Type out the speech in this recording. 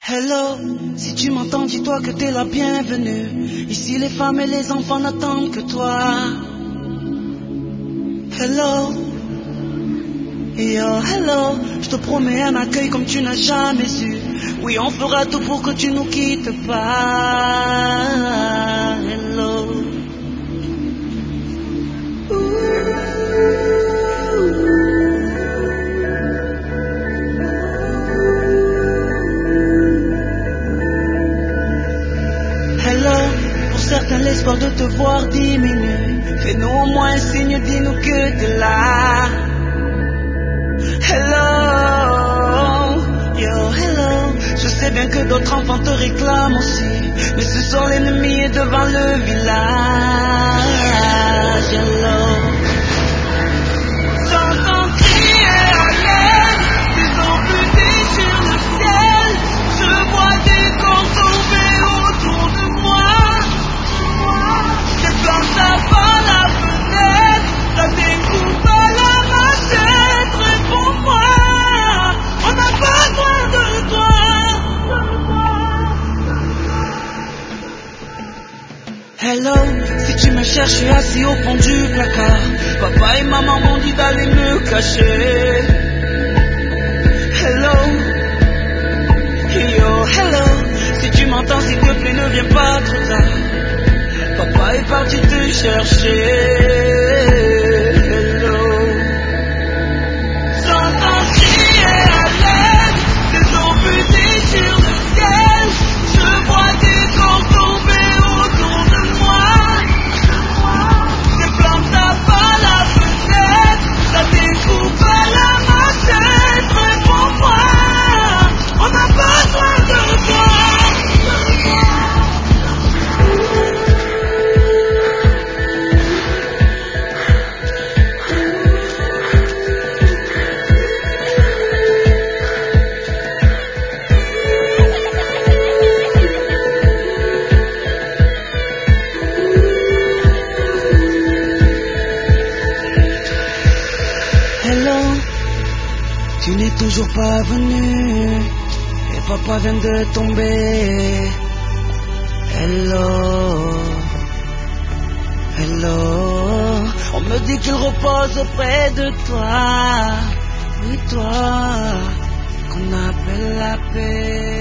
Hello, si tu m'entends, dis-toi que t'es la bienvenue. Ici, les femmes et les enfants n'attendent que toi. Hello, yo, hello, je te promets un accueil comme tu n'as jamais eu. Oui, on fera tout pour que tu nous quittes pas. Hello. Hello, pour certains l'espoir de te voir diminue. Fais-nous au moins un signe, dis-nous que t'es là. Hello, yo, hello. Je sais bien que d'autres enfants te réclament aussi, mais ce sont l'ennemi est devant le village. Hello. J'entends crier à l'aide, des amputés sur le ciel. Je vois des corps tomber autour de moi. Des flammes tapent à la fenêtre, la découpe à la machette. Réponds-moi, on a besoin de toi. Hello, si tu me cherches, je suis assis au fond du placard. Papa et maman m'ont dit d'aller me cacher. Hello, yo, hello. Si tu m'entends, s'il te plaît, ne viens pas trop tard. Papa est parti te chercher. Hello. J'entends crier à l'aide, des amputés sur le ciel. Je vois des corps tomber autour de moi. Des flammes tapent à la fenêtre, la découpe à la machette. Réponds-moi, on a besoin de toi. Hello, tu n'es toujours pas venu et papa vient de tomber. Hello, hello, on me dit qu'il repose auprès de toi. Oui, toi, qu'on appelle la paix.